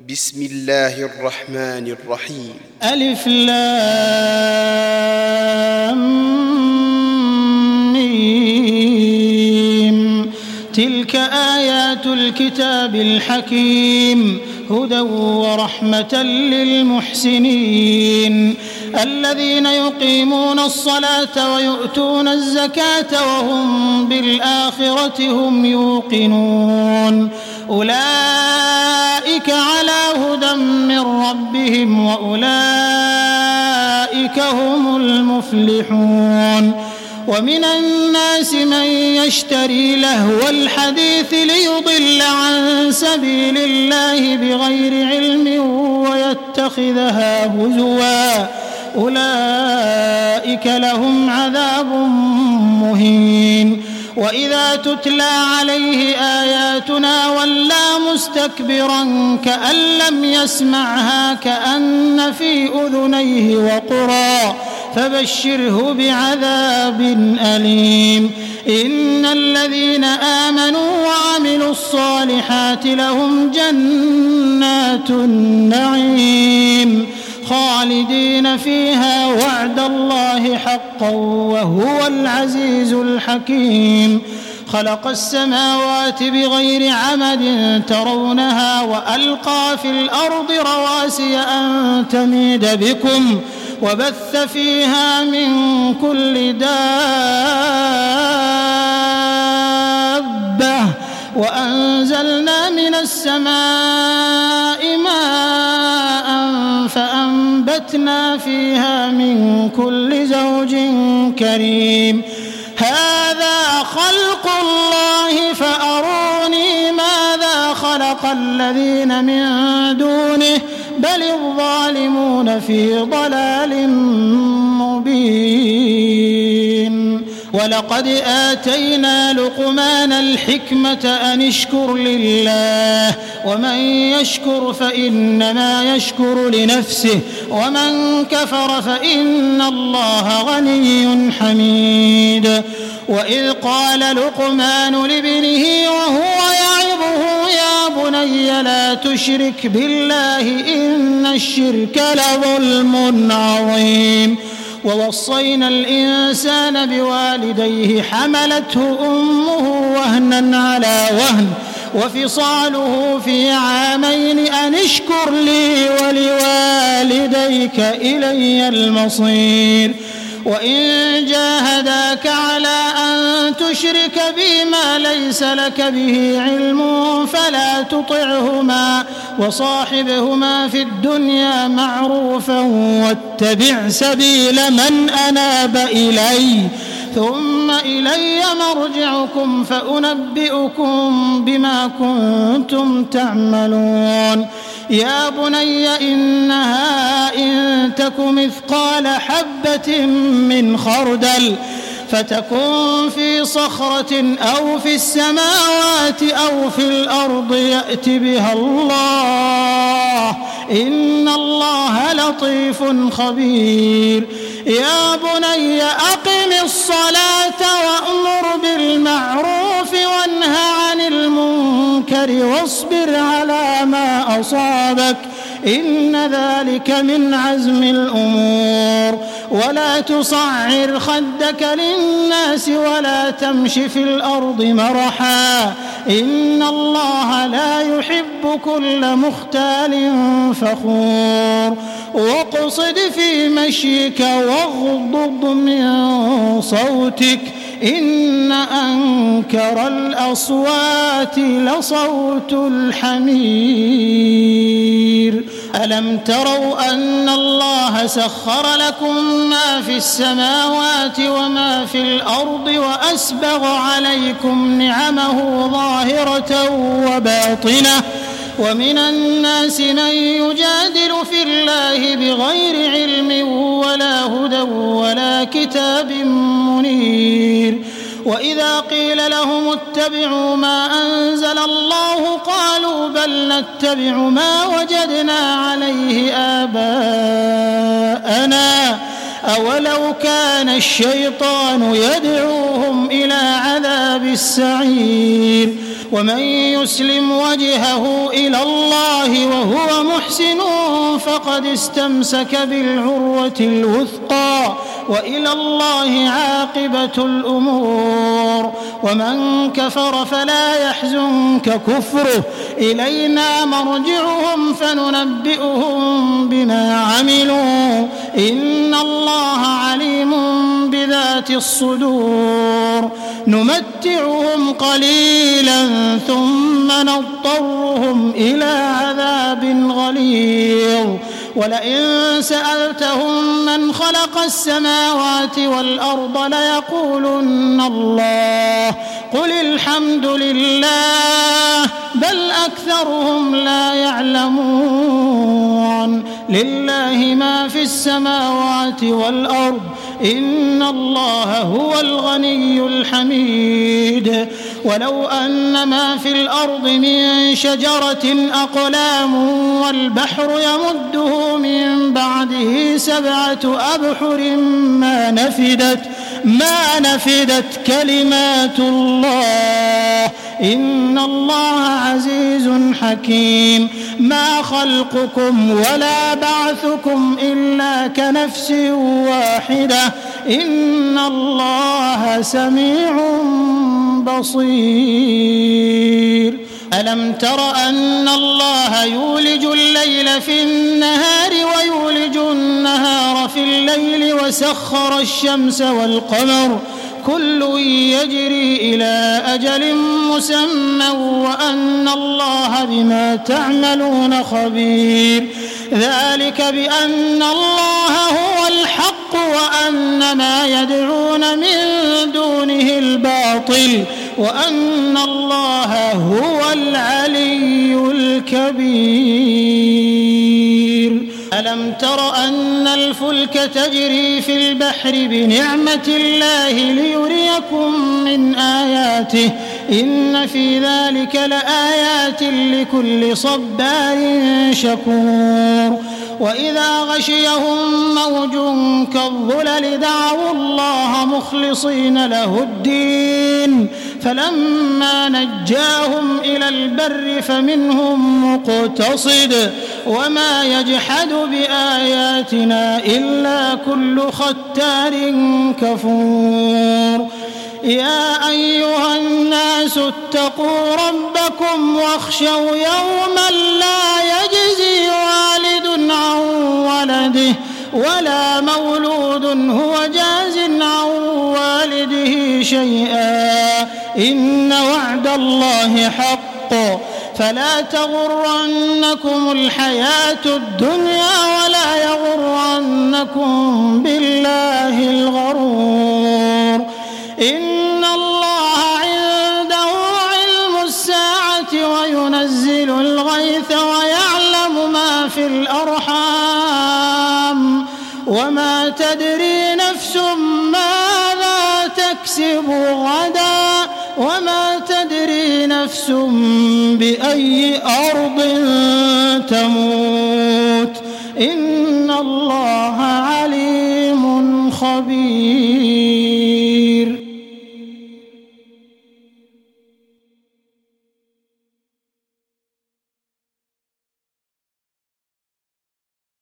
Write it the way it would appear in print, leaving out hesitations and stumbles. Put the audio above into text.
بسم الله الرحمن الرحيم. ألف لام ميم. تلك آيات الكتاب الحكيم هدى ورحمة للمحسنين الذين يقيمون الصلاة ويؤتون الزكاة وهم بالآخرة هم يوقنون أولئك على هدى من ربهم وأولئك هم المفلحون. ومن الناس من يشتري لهو الحديث ليضل عن سبيل الله بغير علم ويتخذها هزوا أولئك لهم عذاب مهين. وإذا تتلى عليه آياتنا ولى مستكبرا كأن لم يسمعها كأن في أذنيه وقرا فبشره بعذاب أليم. إن الذين آمنوا وعملوا الصالحات لهم جنات النعيم خالدين فيها وعد الله حقا وهو العزيز الحكيم. خلق السماوات بغير عمد ترونها وألقى في الأرض رواسي أن تميد بكم وبث فيها من كل دابة وأنزلنا من السماء ماء فأنبتنا فيها من كل زوج كريم. هذا خلق الله فأروني ماذا خلق الذين من دونه بل الظالمون في ضلال مبين. ولقد آتينا لقمان الحكمة أن اشكر لله ومن يشكر فإنما يشكر لنفسه ومن كفر فإن الله غني حميد. وإذ قال لقمان لابنه وهو يعظه يا بني لا تشرك بالله إن الشرك لظلم عظيم. ووصينا الإنسان بوالديه حملته أمه وهنا على وهن وفصاله في عامين أن اشكر لي ولوالديك إلي المصير. وإن جاهداك على أن تشرك بي ما ليس لك به علم فلا تطعهما وصاحبهما في الدنيا معروفا واتبع سبيل من أناب إلي ثم إلي مرجعكم فأنبئكم بما كنتم تعملون. يا بني إنها إن تك مثقال حبة من خردل فتكن في صخرة أو في السماوات أو في الأرض يأت بها الله إن الله لطيف خبير. يا بني أقم الصلاة وأمر بالمعروف وانه عن المنكر واصبر على ما أصابك إن ذلك من عزم الأمور. ولا تصعر خدك للناس ولا تمش في الأرض مرحا إن الله لا يحب كل مختال فخور. واقصد في مشيك واغضض من صوتك إن أنكر الأصوات لصوت الحمير. ألم تروا أن الله سخر لكم ما في السماوات وما في الأرض وأسبغ عليكم نعمه ظاهرة وباطنة ومن الناس من يجادل في الله بغير علم ولا هدى ولا كتاب منير. وإذا قيل لهم اتبعوا ما أنزل الله قالوا بل نتبع ما وجدنا عليه آباءنا أولو كان الشيطان يدعوهم إلى عذاب السعير. ومن يسلم وجهه إلى الله وهو محسن فقد استمسك بالعروة الوثقى وإلى الله عاقبة الأمور. ومن كفر فلا يحزنك كفره إلينا مرجعهم فننبئهم بما عملوا إن الله عليم بذات الصدور. نمتعهم قليلا ثم نضطرهم إلى عذاب غليظ. ولئن سألتهم من خلق السماوات والأرض ليقولن الله قل الحمد لله بل أكثرهم لا يعلمون. لله ما في السماوات والأرض إن الله هو الغني الحميد. ولو أن ما في الأرض من شجرة أقلام والبحر يمده من بعده 7 أبحر ما نفدت كلمات الله إن الله عزيز حكيم. ما خلقكم ولا بعثكم إلا كنفس واحدة إن الله سميع بصير. ألم تر أن الله يولج الليل في النهار ويولج النهار في الليل وسخر الشمس والقمر كل يجري إلى أجل مسمى وأن الله بما تعملون خبير. ذلك بأن الله هو الحق وأن ما يدعون من دونه الباطل وأن الله هو العلي الكبير. ألم تر أن الفلك تجري في البحر بنعمة الله ليريكم من آياته إن في ذلك لآيات لكل صبار شكور. وإذا غشيهم موج كالظلل دعوا الله مخلصين له الدين فلما نجاهم إلى البر فمنهم مقتصد وما يجحد بآياتنا إلا كل ختار كفور. يا أيها الناس اتقوا ربكم واخشوا يوما لا يجزي والد عن ولده ولا مولود هو جاز عن والده شيئا إن وعد الله حق فلا تغرنكم الحياة الدنيا ولا يغرنكم بالله الغرور. إن الله عنده علم الساعة وينزل الغيث ويعلم ما في الأرحام وما تدري نفس ماذا تكسب غدا وما تدري نفس بأي أرض تموت إن الله عليم خبير.